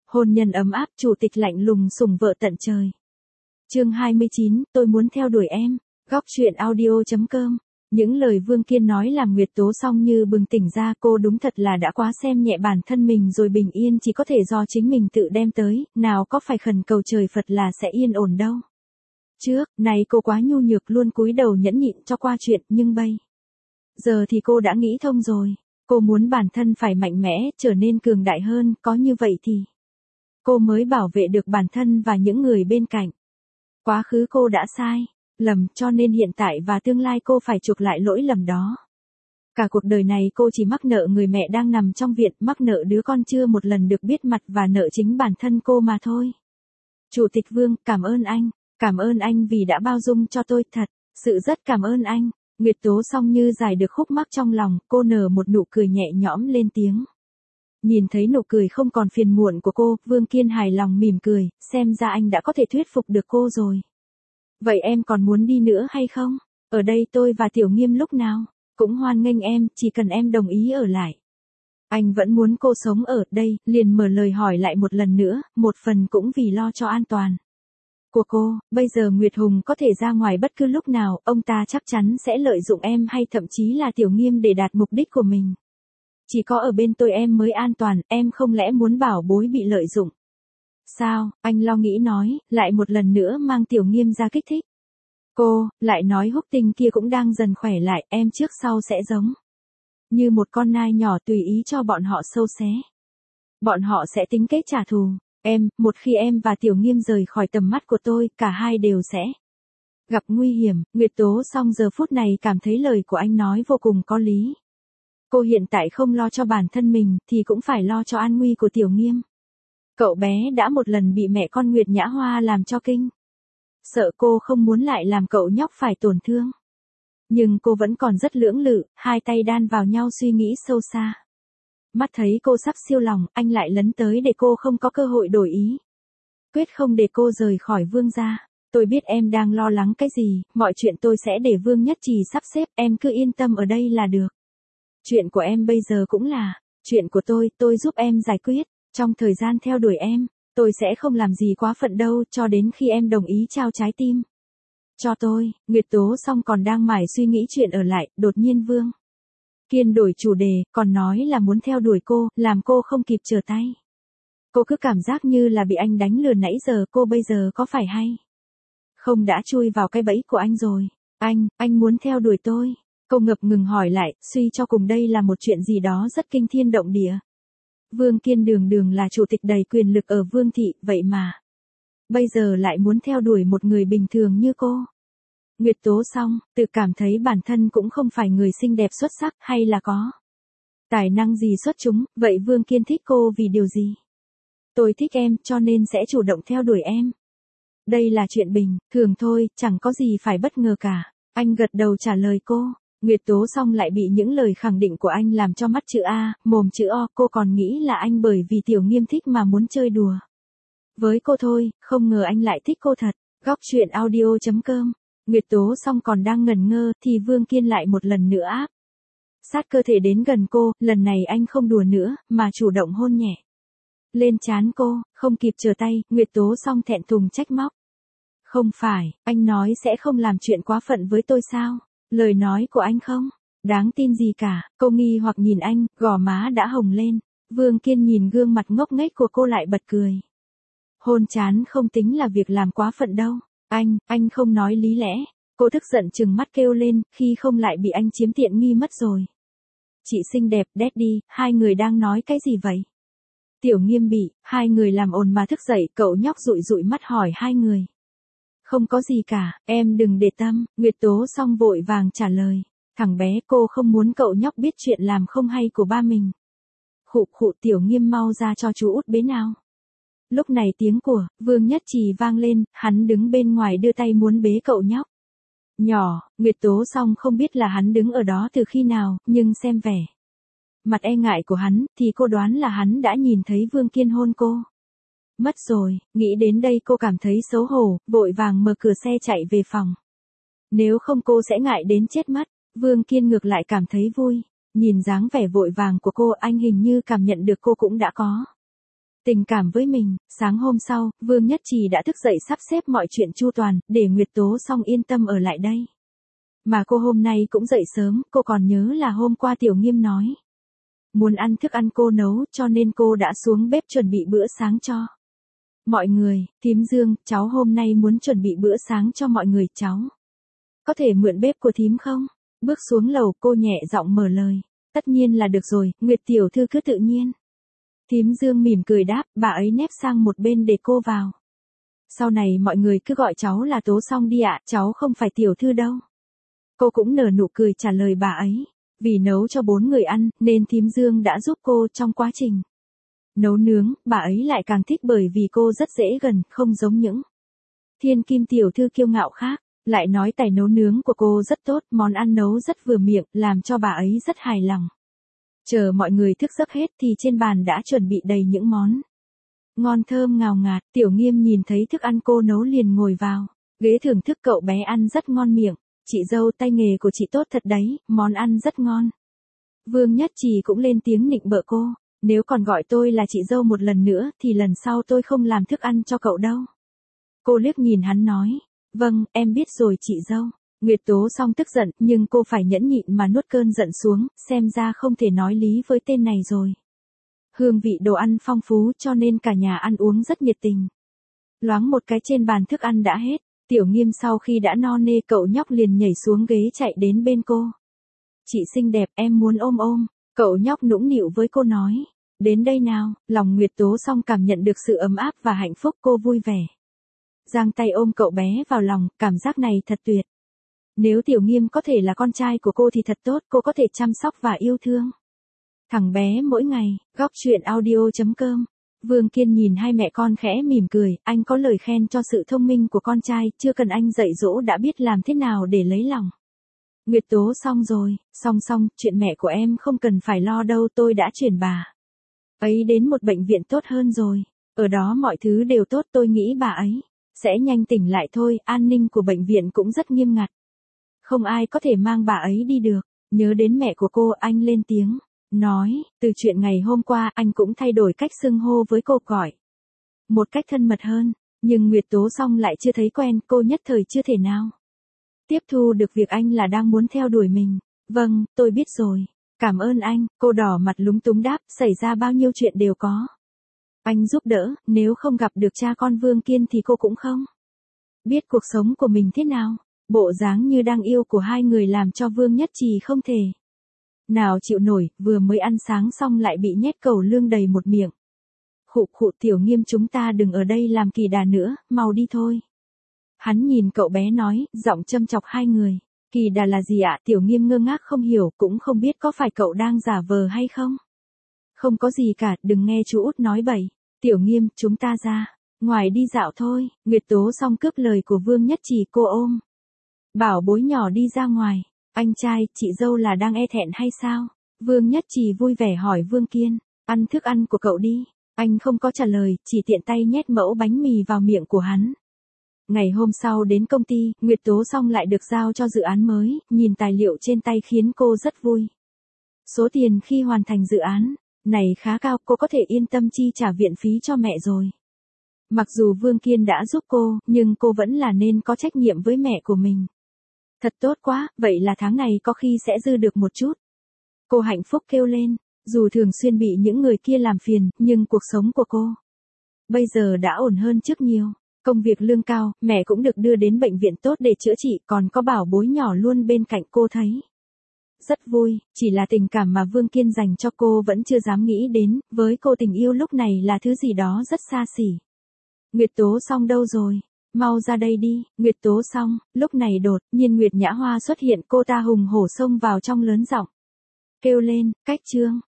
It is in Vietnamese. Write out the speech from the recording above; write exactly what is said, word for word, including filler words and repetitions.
Hôn nhân ấm áp, chủ tịch lạnh lùng sủng vợ tận trời. Chương hai mươi chín, tôi muốn theo đuổi em. Góc truyện audio chấm com. Những lời Vương Kiên nói làm Nguyệt Tố Song như bừng tỉnh ra, cô đúng thật là đã quá xem nhẹ bản thân mình rồi. Bình yên chỉ có thể do chính mình tự đem tới, nào có phải khẩn cầu trời Phật là sẽ yên ổn đâu. Trước, này cô quá nhu nhược luôn cúi đầu nhẫn nhịn cho qua chuyện, nhưng bây giờ thì cô đã nghĩ thông rồi. Cô muốn bản thân phải mạnh mẽ, trở nên cường đại hơn, có như vậy thì cô mới bảo vệ được bản thân và những người bên cạnh. Quá khứ cô đã sai, lầm, cho nên hiện tại và tương lai cô phải chuộc lại lỗi lầm đó. Cả cuộc đời này cô chỉ mắc nợ người mẹ đang nằm trong viện, mắc nợ đứa con chưa một lần được biết mặt và nợ chính bản thân cô mà thôi. Chủ tịch Vương, cảm ơn anh, cảm ơn anh vì đã bao dung cho tôi, thật, sự rất cảm ơn anh. Nguyệt Tố Song như giải được khúc mắc trong lòng, cô nở một nụ cười nhẹ nhõm lên tiếng. Nhìn thấy nụ cười không còn phiền muộn của cô, Vương Kiên hài lòng mỉm cười, xem ra anh đã có thể thuyết phục được cô rồi. Vậy em còn muốn đi nữa hay không? Ở đây tôi và Tiểu Nghiêm lúc nào cũng hoan nghênh em, chỉ cần em đồng ý ở lại. Anh vẫn muốn cô sống ở đây, liền mở lời hỏi lại một lần nữa, một phần cũng vì lo cho an toàn của cô. Bây giờ Nguyệt Hùng có thể ra ngoài bất cứ lúc nào, ông ta chắc chắn sẽ lợi dụng em hay thậm chí là Tiểu Nghiêm để đạt mục đích của mình. Chỉ có ở bên tôi em mới an toàn, em không lẽ muốn bảo bối bị lợi dụng? Sao? Anh lo nghĩ nói, lại một lần nữa mang Tiểu Nghiêm ra kích thích. Cô, lại nói Húc Tinh kia cũng đang dần khỏe lại, em trước sau sẽ giống như một con nai nhỏ tùy ý cho bọn họ sâu xé. Bọn họ sẽ tính kế trả thù. Em, một khi em và Tiểu Nghiêm rời khỏi tầm mắt của tôi, cả hai đều sẽ gặp nguy hiểm. Nguyệt Tố Song giờ phút này cảm thấy lời của anh nói vô cùng có lý. Cô hiện tại không lo cho bản thân mình, thì cũng phải lo cho an nguy của Tiểu Nghiêm. Cậu bé đã một lần bị mẹ con Nguyệt Nhã Hoa làm cho kinh sợ, cô không muốn lại làm cậu nhóc phải tổn thương. Nhưng cô vẫn còn rất lưỡng lự, hai tay đan vào nhau suy nghĩ sâu xa. Mắt thấy cô sắp siêu lòng, anh lại lấn tới để cô không có cơ hội đổi ý. Quyết không để cô rời khỏi Vương gia. Tôi biết em đang lo lắng cái gì, mọi chuyện tôi sẽ để Vương Nhất Trì sắp xếp, em cứ yên tâm ở đây là được. Chuyện của em bây giờ cũng là chuyện của tôi, tôi giúp em giải quyết. Trong thời gian theo đuổi em, tôi sẽ không làm gì quá phận đâu, cho đến khi em đồng ý trao trái tim cho tôi. Nguyệt Tố Song còn đang mải suy nghĩ chuyện ở lại, đột nhiên Vương Kiên đổi chủ đề, còn nói là muốn theo đuổi cô, làm cô không kịp trở tay. Cô cứ cảm giác như là bị anh đánh lừa nãy giờ, cô bây giờ có phải hay không đã chui vào cái bẫy của anh rồi? Anh, anh muốn theo đuổi tôi? Cô ngập ngừng hỏi lại, suy cho cùng đây là một chuyện gì đó rất kinh thiên động địa. Vương Kiên đường đường là chủ tịch đầy quyền lực ở Vương thị, vậy mà bây giờ lại muốn theo đuổi một người bình thường như cô. Nguyệt Tố Song tự cảm thấy bản thân cũng không phải người xinh đẹp xuất sắc, hay là có tài năng gì xuất chúng. Vậy Vương Kiên thích cô vì điều gì? Tôi thích em, cho nên sẽ chủ động theo đuổi em. Đây là chuyện bình thường thôi, chẳng có gì phải bất ngờ cả. Anh gật đầu trả lời cô. Nguyệt Tố Song lại bị những lời khẳng định của anh làm cho mắt chữ A, mồm chữ O. Cô còn nghĩ là anh bởi vì Tiểu Nghiêm thích mà muốn chơi đùa với cô thôi, không ngờ anh lại thích cô thật. Góc truyện audio chấm com. Nguyệt Tố Song còn đang ngẩn ngơ, thì Vương Kiên lại một lần nữa áp sát cơ thể đến gần cô. Lần này anh không đùa nữa, mà chủ động hôn nhẹ lên trán cô. Không kịp trở tay, Nguyệt Tố Song thẹn thùng trách móc. Không phải, anh nói sẽ không làm chuyện quá phận với tôi sao? Lời nói của anh không đáng tin gì cả. Cô nghi hoặc nhìn anh, gò má đã hồng lên. Vương Kiên nhìn gương mặt ngốc nghếch của cô lại bật cười. Hôn trán không tính là việc làm quá phận đâu. Anh, anh không nói lý lẽ. Cô tức giận trừng mắt kêu lên, khi không lại bị anh chiếm tiện nghi mất rồi. Chị xinh đẹp, Daddy, hai người đang nói cái gì vậy? Tiểu Nghiêm bị hai người làm ồn mà thức dậy, cậu nhóc dụi dụi mắt hỏi hai người. Không có gì cả, em đừng để tâm. Nguyệt Tố Song vội vàng trả lời. Thằng bé, cô không muốn cậu nhóc biết chuyện làm không hay của ba mình. Khụ khụ, Tiểu Nghiêm mau ra cho chú út bế nào. Lúc này tiếng của Vương Nhất Trì vang lên, hắn đứng bên ngoài đưa tay muốn bế cậu nhóc nhỏ. Nguyệt Tố Song không biết là hắn đứng ở đó từ khi nào, nhưng xem vẻ mặt e ngại của hắn, thì cô đoán là hắn đã nhìn thấy Vương Kiên hôn cô mất rồi. Nghĩ đến đây cô cảm thấy xấu hổ, vội vàng mở cửa xe chạy về phòng. Nếu không cô sẽ ngại đến chết mất. Vương Kiên ngược lại cảm thấy vui. Nhìn dáng vẻ vội vàng của cô, anh hình như cảm nhận được cô cũng đã có tình cảm với mình. Sáng hôm sau, Vương Nhất Trì đã thức dậy sắp xếp mọi chuyện chu toàn, để Nguyệt Tố Song yên tâm ở lại đây. Mà cô hôm nay cũng dậy sớm, cô còn nhớ là hôm qua Tiểu Nghiêm nói muốn ăn thức ăn cô nấu, cho nên cô đã xuống bếp chuẩn bị bữa sáng cho mọi người. Thím Dương, cháu hôm nay muốn chuẩn bị bữa sáng cho mọi người, cháu có thể mượn bếp của thím không? Bước xuống lầu, cô nhẹ giọng mở lời. Tất nhiên là được rồi, Nguyệt tiểu thư cứ tự nhiên. Thím Dương mỉm cười đáp, bà ấy nép sang một bên để cô vào. Sau này mọi người cứ gọi cháu là Tố Song đi ạ, cháu không phải tiểu thư đâu. Cô cũng nở nụ cười trả lời bà ấy. Vì nấu cho bốn người ăn, nên thím Dương đã giúp cô trong quá trình nấu nướng. Bà ấy lại càng thích bởi vì cô rất dễ gần, không giống những thiên kim tiểu thư kiêu ngạo khác. Lại nói tài nấu nướng của cô rất tốt, món ăn nấu rất vừa miệng, làm cho bà ấy rất hài lòng. Chờ mọi người thức giấc hết thì trên bàn đã chuẩn bị đầy những món ngon thơm ngào ngạt. Tiểu Nghiêm nhìn thấy thức ăn cô nấu liền ngồi vào ghế thưởng thức, cậu bé ăn rất ngon miệng. Chị dâu, tay nghề của chị tốt thật đấy, món ăn rất ngon. Vương Nhất Trì cũng lên tiếng nịnh bợ cô. Nếu còn gọi tôi là chị dâu một lần nữa thì lần sau tôi không làm thức ăn cho cậu đâu. Cô liếc nhìn hắn nói. Vâng, em biết rồi chị dâu. Nguyệt Tố Song tức giận, nhưng cô phải nhẫn nhịn mà nuốt cơn giận xuống, xem ra không thể nói lý với tên này rồi. Hương vị đồ ăn phong phú cho nên cả nhà ăn uống rất nhiệt tình. Loáng một cái trên bàn thức ăn đã hết. Tiểu Nghiêm sau khi đã no nê, cậu nhóc liền nhảy xuống ghế chạy đến bên cô. Chị xinh đẹp, em muốn ôm ôm. Cậu nhóc nũng nịu với cô nói. Đến đây nào. Lòng Nguyệt Tố Song cảm nhận được sự ấm áp và hạnh phúc, cô vui vẻ giang tay ôm cậu bé vào lòng. Cảm giác này thật tuyệt. Nếu Tiểu Nghiêm có thể là con trai của cô thì thật tốt, cô có thể chăm sóc và yêu thương thằng bé mỗi ngày. Góc truyện audio chấm com. Vương Kiên nhìn hai mẹ con khẽ mỉm cười, anh có lời khen cho sự thông minh của con trai, chưa cần anh dạy dỗ đã biết làm thế nào để lấy lòng Nguyệt Tố Song rồi. Song Song, chuyện mẹ của em không cần phải lo đâu, tôi đã chuyển bà ấy đến một bệnh viện tốt hơn rồi. Ở đó mọi thứ đều tốt, tôi nghĩ bà ấy sẽ nhanh tỉnh lại thôi. An ninh của bệnh viện cũng rất nghiêm ngặt, không ai có thể mang bà ấy đi được. Nhớ đến mẹ của cô, anh lên tiếng nói, từ chuyện ngày hôm qua anh cũng thay đổi cách xưng hô với cô, gọi một cách thân mật hơn. Nhưng Nguyệt Tố Song lại chưa thấy quen, cô nhất thời chưa thể nào tiếp thu được việc anh là đang muốn theo đuổi mình. Vâng, tôi biết rồi. Cảm ơn anh. Cô đỏ mặt lúng túng đáp, xảy ra bao nhiêu chuyện đều có anh giúp đỡ, nếu không gặp được cha con Vương Kiên thì cô cũng không biết cuộc sống của mình thế nào. Bộ dáng như đang yêu của hai người làm cho Vương Nhất Trì không thể nào chịu nổi, vừa mới ăn sáng xong lại bị nhét cẩu lương đầy một miệng. Khụ khụ, Tiểu Nghiêm, chúng ta đừng ở đây làm kỳ đà nữa, mau đi thôi. Hắn nhìn cậu bé nói, giọng châm chọc hai người. Kỳ đà là gì ạ? Tiểu Nghiêm ngơ ngác không hiểu, cũng không biết có phải cậu đang giả vờ hay không. Không có gì cả, đừng nghe chú út nói bậy. Tiểu Nghiêm, chúng ta ra ngoài đi dạo thôi. Nguyệt Tố Song cướp lời của Vương Nhất Trì, cô ôm bảo bối nhỏ đi ra ngoài. Anh trai, chị dâu là đang e thẹn hay sao? Vương Nhất Trì vui vẻ hỏi Vương Kiên. Ăn thức ăn của cậu đi. Anh không có trả lời, chỉ tiện tay nhét mẫu bánh mì vào miệng của hắn. Ngày hôm sau đến công ty, Nguyệt Tố Song lại được giao cho dự án mới, nhìn tài liệu trên tay khiến cô rất vui. Số tiền khi hoàn thành dự án này khá cao, cô có thể yên tâm chi trả viện phí cho mẹ rồi. Mặc dù Vương Kiên đã giúp cô, nhưng cô vẫn là nên có trách nhiệm với mẹ của mình. Thật tốt quá, vậy là tháng này có khi sẽ dư được một chút. Cô hạnh phúc kêu lên, dù thường xuyên bị những người kia làm phiền, nhưng cuộc sống của cô bây giờ đã ổn hơn trước nhiều. Công việc lương cao, mẹ cũng được đưa đến bệnh viện tốt để chữa trị, còn có bảo bối nhỏ luôn bên cạnh, cô thấy rất vui. Chỉ là tình cảm mà Vương Kiên dành cho cô vẫn chưa dám nghĩ đến, với cô tình yêu lúc này là thứ gì đó rất xa xỉ. Nguyệt Tố Song đâu rồi? Mau ra đây đi. Nguyệt Tố Song. Lúc này đột nhiên Nguyệt Nhã Hoa xuất hiện, cô ta hùng hổ xông vào trong lớn giọng kêu lên, Cách Trương.